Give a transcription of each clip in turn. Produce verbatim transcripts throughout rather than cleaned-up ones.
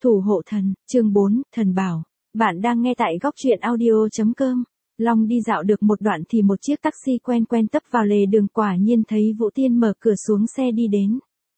Thủ hộ thần, chương bốn, thần bảo. Bạn đang nghe tại góc truyện audio chấm com. Long đi dạo được một đoạn thì một chiếc taxi quen quen tấp vào lề đường, quả nhiên thấy Vũ Tiên mở cửa xuống xe đi đến.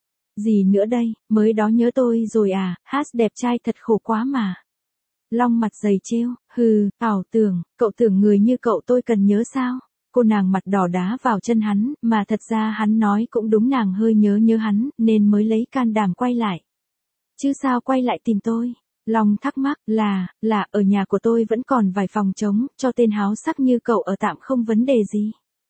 Gì nữa đây, mới đó nhớ tôi rồi à, hát đẹp trai thật khổ quá mà. Long mặt dày trêu, hừ, ảo tưởng, cậu tưởng người như cậu tôi cần nhớ sao? Cô nàng mặt đỏ đá vào chân hắn, mà thật ra hắn nói cũng đúng, nàng hơi nhớ nhớ hắn, nên mới lấy can đảm quay lại. Chứ sao quay lại tìm tôi? Long thắc mắc, là, là, ở nhà của tôi vẫn còn vài phòng trống, cho tên háo sắc như cậu ở tạm không vấn đề gì.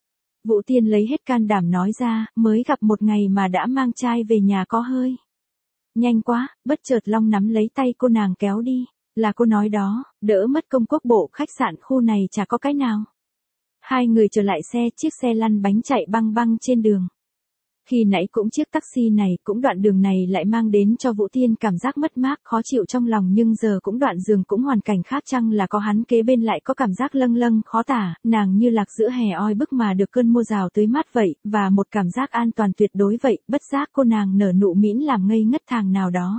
Vũ Tiên lấy hết can đảm nói ra, mới gặp một ngày mà đã mang trai về nhà có hơi nhanh quá. Bất chợt Long nắm lấy tay cô nàng kéo đi, là cô nói đó, đỡ mất công quốc bộ khách sạn khu này chả có cái nào. Hai người trở lại xe, chiếc xe lăn bánh chạy băng băng trên đường. Khi nãy cũng chiếc taxi này, cũng đoạn đường này lại mang đến cho Vũ Tiên cảm giác mất mát, khó chịu trong lòng, nhưng giờ cũng đoạn giường cũng hoàn cảnh khác, chăng là có hắn kế bên lại có cảm giác lâng lâng khó tả, nàng như lạc giữa hè oi bức mà được cơn mưa rào tưới mát vậy, và một cảm giác an toàn tuyệt đối vậy, bất giác cô nàng nở nụ mĩn làm ngây ngất thàng nào đó.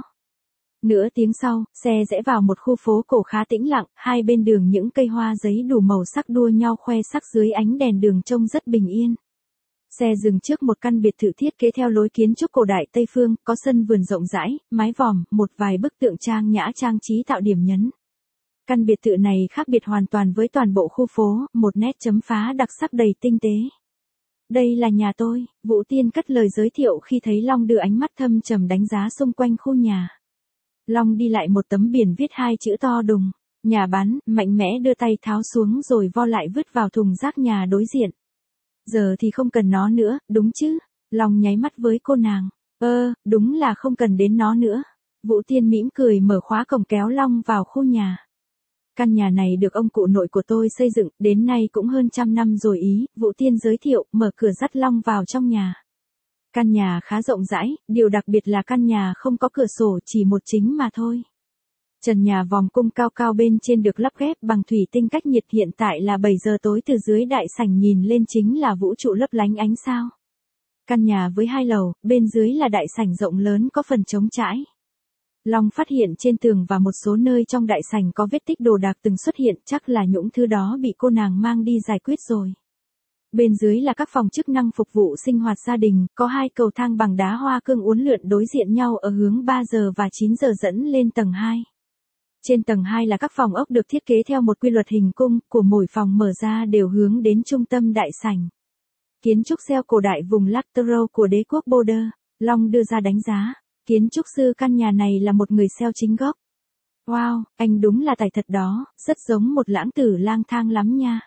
Nửa tiếng sau, xe rẽ vào một khu phố cổ khá tĩnh lặng, hai bên đường những cây hoa giấy đủ màu sắc đua nhau khoe sắc dưới ánh đèn đường trông rất bình yên. Xe dừng trước một căn biệt thự thiết kế theo lối kiến trúc cổ đại Tây Phương, có sân vườn rộng rãi, mái vòm, một vài bức tượng trang nhã trang trí tạo điểm nhấn. Căn biệt thự này khác biệt hoàn toàn với toàn bộ khu phố, một nét chấm phá đặc sắc đầy tinh tế. Đây là nhà tôi, Vũ Tiên cất lời giới thiệu khi thấy Long đưa ánh mắt thâm trầm đánh giá xung quanh khu nhà. Long đi lại một tấm biển viết hai chữ to đùng, nhà bán, mạnh mẽ đưa tay tháo xuống rồi vo lại vứt vào thùng rác nhà đối diện. Giờ thì không cần nó nữa, đúng chứ? Long nháy mắt với cô nàng. Ơ, đúng là không cần đến nó nữa. Vũ Tiên mỉm cười mở khóa cổng kéo Long vào khu nhà. Căn nhà này được ông cụ nội của tôi xây dựng, đến nay cũng hơn trăm năm rồi ý, Vũ Tiên giới thiệu, mở cửa dắt Long vào trong nhà. Căn nhà khá rộng rãi, điều đặc biệt là căn nhà không có cửa sổ, chỉ một chính mà thôi. Trần nhà vòm cung cao cao bên trên được lắp ghép bằng thủy tinh cách nhiệt, hiện tại là bảy giờ tối, từ dưới đại sảnh nhìn lên chính là vũ trụ lấp lánh ánh sao. Căn nhà với hai lầu, bên dưới là đại sảnh rộng lớn có phần trống trải. Long phát hiện trên tường và một số nơi trong đại sảnh có vết tích đồ đạc từng xuất hiện, chắc là những thứ đó bị cô nàng mang đi giải quyết rồi. Bên dưới là các phòng chức năng phục vụ sinh hoạt gia đình, có hai cầu thang bằng đá hoa cương uốn lượn đối diện nhau ở hướng ba giờ và chín giờ dẫn lên tầng hai. Trên tầng hai là các phòng ốc được thiết kế theo một quy luật hình cung, của mỗi phòng mở ra đều hướng đến trung tâm đại sảnh. Kiến trúc xeo cổ đại vùng Laktero của đế quốc Border, Long đưa ra đánh giá. Kiến trúc sư căn nhà này là một người xeo chính gốc. Wow, anh đúng là tài thật đó, rất giống một lãng tử lang thang lắm nha.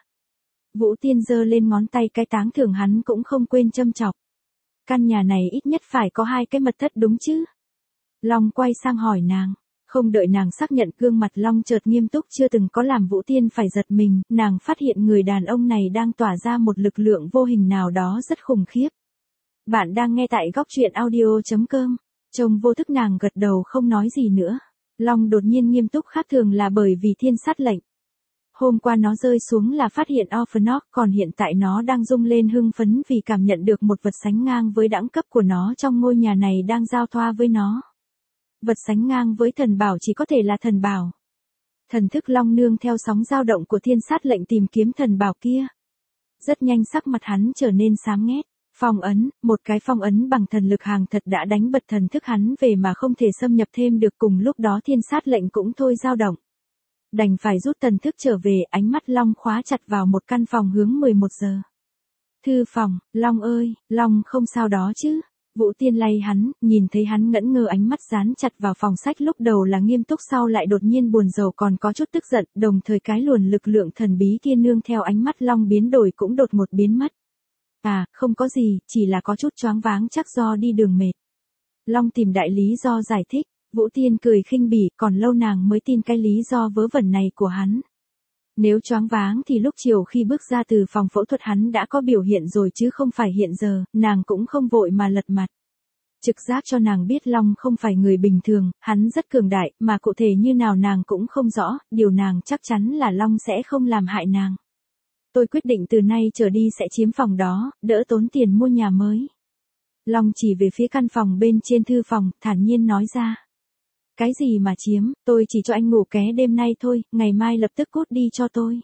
Vũ Tiên giơ lên ngón tay cái táng thưởng, hắn cũng không quên châm chọc. Căn nhà này ít nhất phải có hai cái mật thất đúng chứ? Long quay sang hỏi nàng. Không đợi nàng xác nhận, gương mặt Long chợt nghiêm túc, chưa từng có làm Vũ Tiên phải giật mình, nàng phát hiện người đàn ông này đang tỏa ra một lực lượng vô hình nào đó rất khủng khiếp. Bạn đang nghe tại góc truyện audio chấm com. Trông vô thức nàng gật đầu không nói gì nữa. Long đột nhiên nghiêm túc khác thường là bởi vì thiên sát lệnh. Hôm qua nó rơi xuống là phát hiện Orphanok, còn hiện tại nó đang rung lên hưng phấn vì cảm nhận được một vật sánh ngang với đẳng cấp của nó trong ngôi nhà này đang giao thoa với nó. Vật sánh ngang với thần bảo chỉ có thể là thần bảo. Thần thức Long nương theo sóng dao động của thiên sát lệnh tìm kiếm thần bảo kia. Rất nhanh sắc mặt hắn trở nên xám nghét. Phong ấn, một cái phong ấn bằng thần lực hàng thật đã đánh bật thần thức hắn về mà không thể xâm nhập thêm được, cùng lúc đó thiên sát lệnh cũng thôi dao động. Đành phải rút thần thức trở về, ánh mắt Long khóa chặt vào một căn phòng hướng mười một giờ. Thư phòng, Long ơi, Long không sao đó chứ? Vũ Tiên lay hắn, nhìn thấy hắn ngẩn ngơ, ánh mắt dán chặt vào phòng sách, lúc đầu là nghiêm túc sau lại đột nhiên buồn rầu còn có chút tức giận, đồng thời cái luồn lực lượng thần bí kia nương theo ánh mắt Long biến đổi cũng đột ngột biến mất. À, không có gì, chỉ là có chút choáng váng chắc do đi đường mệt. Long tìm đại lý do giải thích, Vũ Tiên cười khinh bỉ, còn lâu nàng mới tin cái lý do vớ vẩn này của hắn. Nếu choáng váng thì lúc chiều khi bước ra từ phòng phẫu thuật hắn đã có biểu hiện rồi chứ không phải hiện giờ, nàng cũng không vội mà lật mặt. Trực giác cho nàng biết Long không phải người bình thường, hắn rất cường đại, mà cụ thể như nào nàng cũng không rõ, điều nàng chắc chắn là Long sẽ không làm hại nàng. Tôi quyết định từ nay trở đi sẽ chiếm phòng đó, đỡ tốn tiền mua nhà mới. Long chỉ về phía căn phòng bên trên thư phòng, thản nhiên nói ra. cái gì mà chiếm, tôi chỉ cho anh ngủ ké đêm nay thôi, ngày mai lập tức cút đi cho tôi.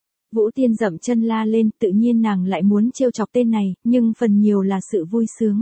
Vũ Tiên dậm chân la lên, tự nhiên nàng lại muốn trêu chọc tên này, nhưng phần nhiều là sự vui sướng.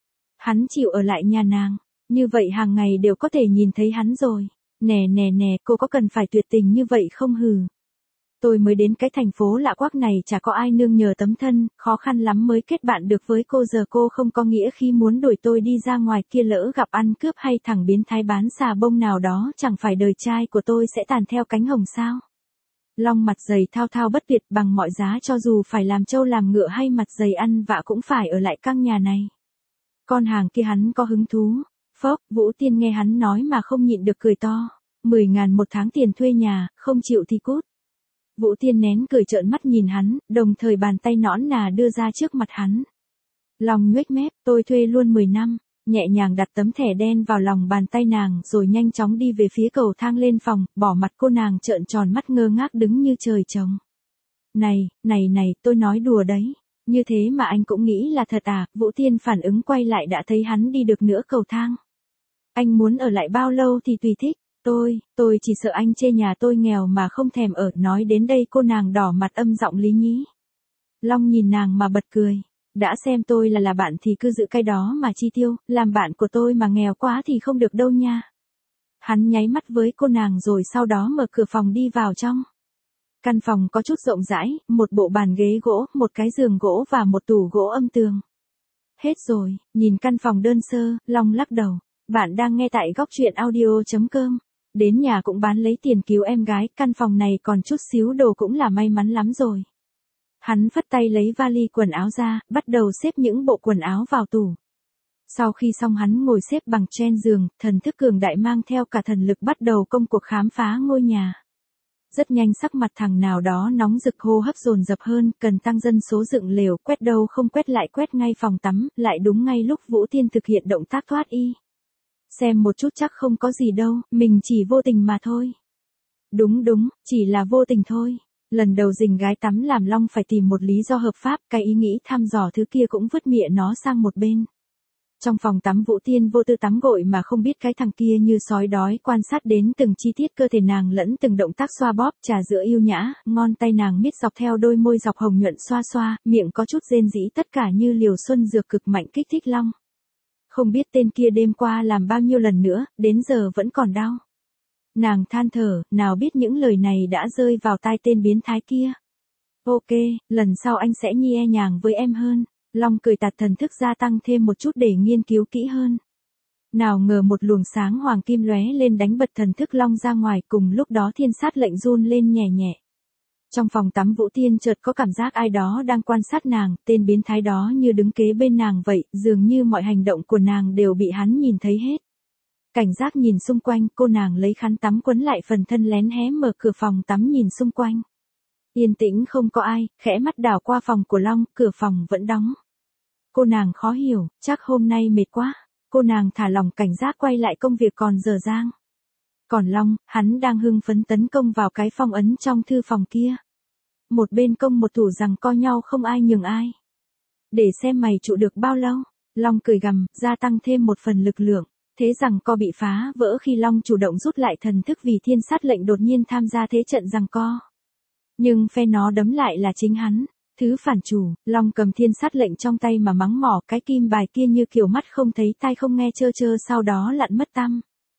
Hắn chịu ở lại nhà nàng, như vậy hàng ngày đều có thể nhìn thấy hắn rồi. Nè nè nè, cô có cần phải tuyệt tình như vậy không hừ? Tôi mới đến cái thành phố lạ quắc này chả có ai nương nhờ tấm thân, khó khăn lắm mới kết bạn được với cô, giờ cô không có nghĩa khi muốn đuổi tôi đi ra ngoài kia lỡ gặp ăn cướp hay thằng biến thái bán xà bông nào đó, chẳng phải đời trai của tôi sẽ tàn theo cánh hồng sao? Long mặt dày thao thao bất tuyệt, bằng mọi giá cho dù phải làm trâu làm ngựa hay mặt dày ăn vạ cũng phải ở lại căn nhà này. Con hàng kia hắn có hứng thú. Phốc, Vũ Tiên nghe hắn nói mà không nhịn được cười to. Mười ngàn một tháng tiền thuê nhà, không chịu thì cút. Vũ Tiên nén cười trợn mắt nhìn hắn, đồng thời bàn tay nõn nà đưa ra trước mặt hắn. Long nhuếch mép, tôi thuê luôn mười năm, nhẹ nhàng đặt tấm thẻ đen vào lòng bàn tay nàng rồi nhanh chóng đi về phía cầu thang lên phòng, bỏ mặt cô nàng trợn tròn mắt ngơ ngác đứng như trời trồng. Này, này này, tôi nói đùa đấy. Như thế mà anh cũng nghĩ là thật à? Vũ Tiên phản ứng quay lại đã thấy hắn đi được nửa cầu thang. Anh muốn ở lại bao lâu thì tùy thích. Tôi, tôi chỉ sợ anh chê nhà tôi nghèo mà không thèm ở. Nói đến đây cô nàng đỏ mặt âm giọng lý nhí. Long nhìn nàng mà bật cười. Đã xem tôi là là bạn thì cứ giữ cái đó mà chi tiêu, làm bạn của tôi mà nghèo quá thì không được đâu nha. Hắn nháy mắt với cô nàng rồi sau đó mở cửa phòng đi vào trong. Căn phòng có chút rộng rãi, một bộ bàn ghế gỗ, một cái giường gỗ và một tủ gỗ âm tường. Hết rồi, nhìn căn phòng đơn sơ, Long lắc đầu. Bạn đang nghe tại góc truyện audio chấm com. Đến nhà cũng bán lấy tiền cứu em gái, căn phòng này còn chút xíu đồ cũng là may mắn lắm rồi. Hắn phất tay lấy vali quần áo ra, bắt đầu xếp những bộ quần áo vào tủ. Sau khi xong hắn ngồi xếp bằng trên giường, thần thức cường đại mang theo cả thần lực bắt đầu công cuộc khám phá ngôi nhà. Rất nhanh sắc mặt thằng nào đó nóng rực, hô hấp dồn dập hơn, cần tăng dân số dựng lều, quét đâu không quét lại quét ngay phòng tắm, lại đúng ngay lúc Vũ Tiên thực hiện động tác thoát y. Xem một chút chắc không có gì đâu, mình chỉ vô tình mà thôi. Đúng đúng, chỉ là vô tình thôi. Lần đầu dình gái tắm làm Long phải tìm một lý do hợp pháp, cái ý nghĩ thăm dò thứ kia cũng vứt mịa nó sang một bên. Trong phòng tắm Vũ Tiên vô tư tắm gội mà không biết cái thằng kia như sói đói quan sát đến từng chi tiết cơ thể nàng lẫn từng động tác xoa bóp trà giữa yêu nhã, ngón tay nàng miết dọc theo đôi môi dọc hồng nhuận xoa xoa, miệng có chút rên rỉ, tất cả như liều xuân dược cực mạnh kích thích Long. Không biết tên kia đêm qua làm bao nhiêu lần nữa, đến giờ vẫn còn đau. Nàng than thở, nào biết những lời này đã rơi vào tai tên biến thái kia. Ok, lần sau anh sẽ nhẹ nhàng với em hơn. Long cười tạt thần thức gia tăng thêm một chút để nghiên cứu kỹ hơn. Nào ngờ một luồng sáng hoàng kim lóe lên đánh bật thần thức Long ra ngoài, cùng lúc đó thiên sát lệnh run lên nhẹ nhẹ. Trong phòng tắm Vũ Tiên chợt có cảm giác ai đó đang quan sát nàng, tên biến thái đó như đứng kế bên nàng vậy, dường như mọi hành động của nàng đều bị hắn nhìn thấy hết. Cảnh giác nhìn xung quanh, cô nàng lấy khăn tắm quấn lại phần thân lén hé mở cửa phòng tắm nhìn xung quanh. Yên tĩnh không có ai, khẽ mắt đảo qua phòng của Long, cửa phòng vẫn đóng. Cô nàng khó hiểu, chắc hôm nay mệt quá. Cô nàng thả lỏng cảnh giác quay lại công việc còn dở dang. Còn Long, hắn đang hưng phấn tấn công vào cái phong ấn trong thư phòng kia. Một bên công một thủ rằng co nhau không ai nhường ai. Để xem mày trụ được bao lâu. Long cười gằn, gia tăng thêm một phần lực lượng. Thế rằng co bị phá vỡ khi Long chủ động rút lại thần thức vì thiên sát lệnh đột nhiên tham gia thế trận giằng co. Nhưng phe nó đấm lại là chính hắn. Thứ phản chủ, Long cầm thiên sát lệnh trong tay mà mắng mỏ, cái kim bài kia như kiểu mắt không thấy tai không nghe trơ trơ sau đó lặn mất tăm.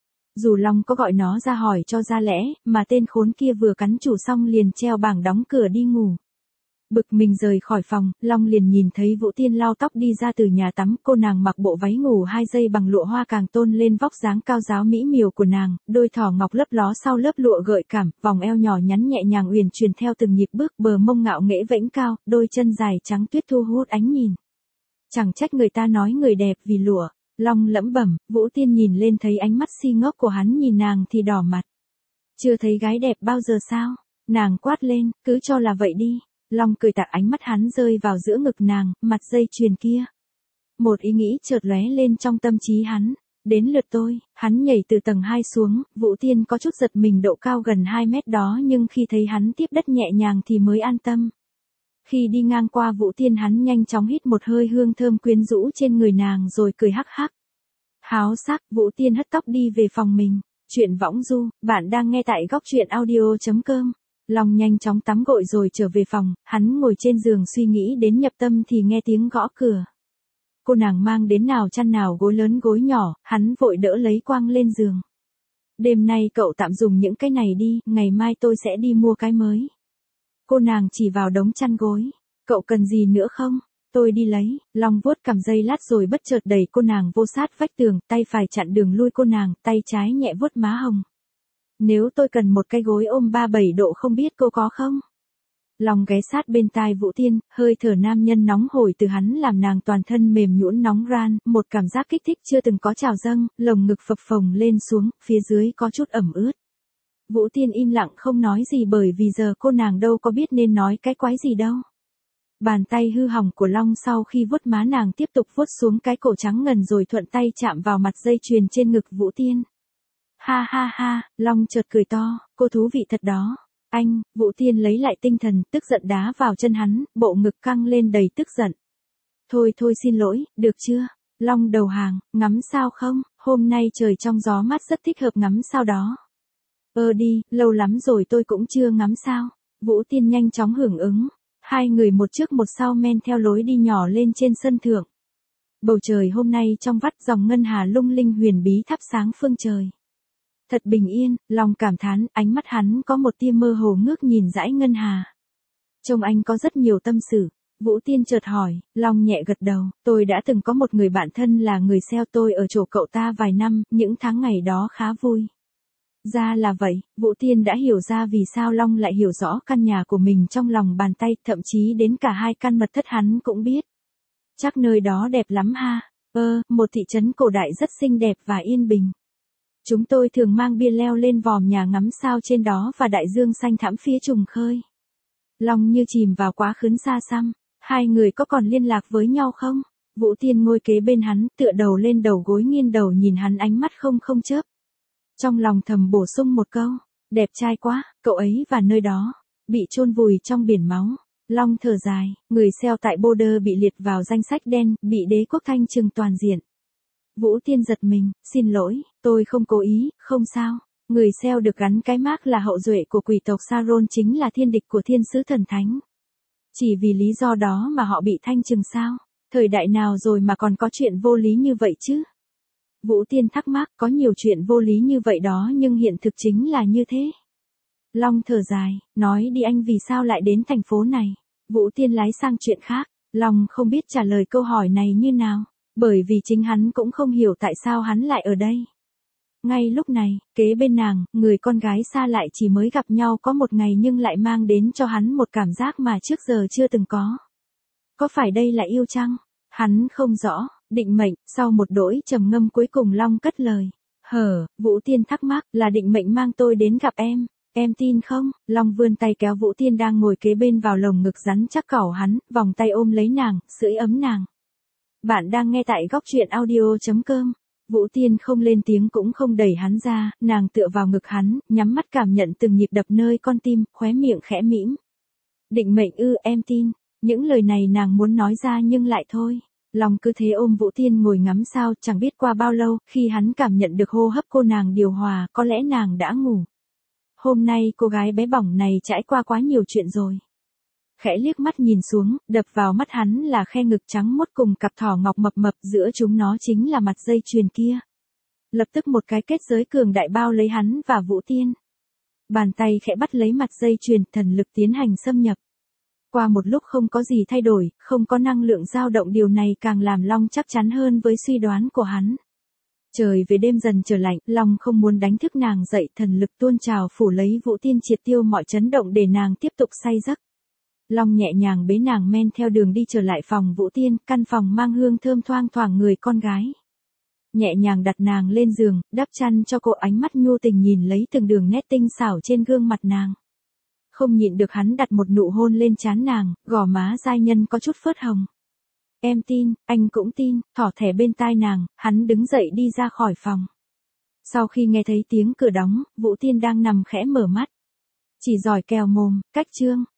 Dù Long có gọi nó ra hỏi cho ra lẽ, mà tên khốn kia vừa cắn chủ xong liền treo bảng đóng cửa đi ngủ. Bực mình rời khỏi phòng, Long liền nhìn thấy Vũ Tiên lau tóc đi ra từ nhà tắm, cô nàng mặc bộ váy ngủ hai dây bằng lụa hoa càng tôn lên vóc dáng cao ráo mỹ miều của nàng, đôi thỏ ngọc lấp ló sau lớp lụa gợi cảm, vòng eo nhỏ nhắn nhẹ nhàng uyển chuyển theo từng nhịp bước, bờ mông ngạo nghễ vẫy cao, đôi chân dài trắng tuyết thu hút ánh nhìn. Chẳng trách người ta nói người đẹp vì lụa. Long lẩm bẩm, Vũ Tiên nhìn lên thấy ánh mắt si ngốc của hắn nhìn nàng thì đỏ mặt. Chưa thấy gái đẹp bao giờ sao? Nàng quát lên, cứ cho là vậy đi. Long cười tạc, ánh mắt hắn rơi vào giữa ngực nàng, mặt dây chuyền kia. Một ý nghĩ chợt lóe lên trong tâm trí hắn. Đến lượt tôi, hắn nhảy từ tầng hai xuống, Vũ Tiên có chút giật mình độ cao gần hai mét đó nhưng khi thấy hắn tiếp đất nhẹ nhàng thì mới an tâm. Khi đi ngang qua Vũ Tiên hắn nhanh chóng hít một hơi hương thơm quyến rũ trên người nàng rồi cười hắc hắc. Háo sắc, Vũ Tiên hất tóc đi về phòng mình. Chuyện võng du, bạn đang nghe tại góc truyện audio chấm com. Long nhanh chóng tắm gội rồi trở về phòng, hắn ngồi trên giường suy nghĩ đến nhập tâm thì nghe tiếng gõ cửa. Cô nàng mang đến nào chăn nào gối lớn gối nhỏ, hắn vội đỡ lấy quăng lên giường. Đêm nay cậu tạm dùng những cái này đi, ngày mai tôi sẽ đi mua cái mới. Cô nàng chỉ vào đống chăn gối. Cậu cần gì nữa không? Tôi đi lấy. Long vuốt cằm dây lát rồi bất chợt đẩy cô nàng vô sát vách tường, tay phải chặn đường lui cô nàng, tay trái nhẹ vuốt má hồng. Nếu tôi cần một cái gối ôm ba bảy độ không biết cô có không? Long ghé sát bên tai Vũ Tiên, hơi thở nam nhân nóng hổi từ hắn làm nàng toàn thân mềm nhũn nóng ran, một cảm giác kích thích chưa từng có trào dâng, lồng ngực phập phồng lên xuống, phía dưới có chút ẩm ướt. Vũ Tiên im lặng không nói gì bởi vì giờ cô nàng đâu có biết nên nói cái quái gì đâu. Bàn tay hư hỏng của Long sau khi vuốt má nàng tiếp tục vuốt xuống cái cổ trắng ngần rồi thuận tay chạm vào mặt dây chuyền trên ngực Vũ Tiên. Ha ha ha, Long chợt cười to, cô thú vị thật đó. Anh, Vũ Tiên lấy lại tinh thần, tức giận đá vào chân hắn, bộ ngực căng lên đầy tức giận. Thôi thôi xin lỗi, được chưa? Long đầu hàng, ngắm sao không? Hôm nay trời trong gió mát rất thích hợp ngắm sao đó. Ơ đi, lâu lắm rồi tôi cũng chưa ngắm sao. Vũ Tiên nhanh chóng hưởng ứng. Hai người một trước một sau men theo lối đi nhỏ lên trên sân thượng. Bầu trời hôm nay trong vắt dòng ngân hà lung linh huyền bí thắp sáng phương trời. Thật bình yên, Long cảm thán, ánh mắt hắn có một tia mơ hồ ngước nhìn dãy ngân hà. Trông anh có rất nhiều tâm sự. Vũ Tiên chợt hỏi, Long nhẹ gật đầu, tôi đã từng có một người bạn thân là người xeo tôi ở chỗ cậu ta vài năm, những tháng ngày đó khá vui. Ra là vậy, Vũ Tiên đã hiểu ra vì sao Long lại hiểu rõ căn nhà của mình trong lòng bàn tay, thậm chí đến cả hai căn mật thất hắn cũng biết. Chắc nơi đó đẹp lắm ha, ơ, một thị trấn cổ đại rất xinh đẹp và yên bình. Chúng tôi thường mang bia leo lên vòm nhà ngắm sao trên đó và đại dương xanh thẳm phía trùng khơi. Long như chìm vào quá khứ xa xăm, hai người có còn liên lạc với nhau không? Vũ Tiên ngồi kế bên hắn, tựa đầu lên đầu gối nghiêng đầu nhìn hắn ánh mắt không không chớp. Trong lòng thầm bổ sung một câu, đẹp trai quá, cậu ấy và nơi đó, bị chôn vùi trong biển máu. Long thở dài, người xeo tại Border bị liệt vào danh sách đen, bị đế quốc thanh trừng toàn diện. Vũ Tiên giật mình, xin lỗi, tôi không cố ý, không sao. Người xeo được gắn cái mác là hậu duệ của quỷ tộc Saron chính là thiên địch của thiên sứ thần thánh. Chỉ vì lý do đó mà họ bị thanh trừng sao? Thời đại nào rồi mà còn có chuyện vô lý như vậy chứ? Vũ Tiên thắc mắc, có nhiều chuyện vô lý như vậy đó nhưng hiện thực chính là như thế. Long thở dài, nói đi anh vì sao lại đến thành phố này. Vũ Tiên lái sang chuyện khác, Long không biết trả lời câu hỏi này như nào, bởi vì chính hắn cũng không hiểu tại sao hắn lại ở đây. Ngay lúc này, kế bên nàng, người con gái xa lại chỉ mới gặp nhau có một ngày nhưng lại mang đến cho hắn một cảm giác mà trước giờ chưa từng có. Có phải đây là yêu chăng? Hắn không rõ. Định mệnh, sau một đỗi trầm ngâm cuối cùng Long cất lời. Hở, Vũ Tiên thắc mắc, là định mệnh mang tôi đến gặp em, em tin không? Long vươn tay kéo Vũ Tiên đang ngồi kế bên vào lồng ngực rắn chắc cẩu hắn, vòng tay ôm lấy nàng, sưởi ấm nàng. Bạn đang nghe tại góc truyện audio chấm com. Vũ Tiên không lên tiếng cũng không đẩy hắn ra, nàng tựa vào ngực hắn, nhắm mắt cảm nhận từng nhịp đập nơi con tim, khóe miệng khẽ mỉm. Định mệnh ư, em tin. Những lời này nàng muốn nói ra nhưng lại thôi. Long cứ thế ôm Vũ Tiên ngồi ngắm sao, chẳng biết qua bao lâu, khi hắn cảm nhận được hô hấp cô nàng điều hòa, có lẽ nàng đã ngủ. Hôm nay cô gái bé bỏng này trải qua quá nhiều chuyện rồi. Khẽ liếc mắt nhìn xuống, đập vào mắt hắn là khe ngực trắng muốt cùng cặp thỏ ngọc mập mập, giữa chúng nó chính là mặt dây chuyền kia. Lập tức một cái kết giới cường đại bao lấy hắn và Vũ Tiên. Bàn tay khẽ bắt lấy mặt dây chuyền, thần lực tiến hành xâm nhập. Qua một lúc không có gì thay đổi, không có năng lượng dao động, điều này càng làm Long chắc chắn hơn với suy đoán của hắn. Trời về đêm dần trở lạnh, Long không muốn đánh thức nàng dậy, thần lực tuôn trào phủ lấy Vũ Tiên triệt tiêu mọi chấn động để nàng tiếp tục say giấc. Long nhẹ nhàng bế nàng men theo đường đi trở lại phòng Vũ Tiên, căn phòng mang hương thơm thoang thoảng người con gái. Nhẹ nhàng đặt nàng lên giường, đắp chăn cho cô, ánh mắt nhu tình nhìn lấy từng đường nét tinh xảo trên gương mặt nàng. Không nhịn được hắn đặt một nụ hôn lên trán nàng, gò má giai nhân có chút phớt hồng. Em tin, anh cũng tin, thỏ thẻ bên tai nàng, hắn đứng dậy đi ra khỏi phòng. Sau khi nghe thấy tiếng cửa đóng, Vũ Tiên đang nằm khẽ mở mắt. Chỉ giỏi kèo mồm, cách chương.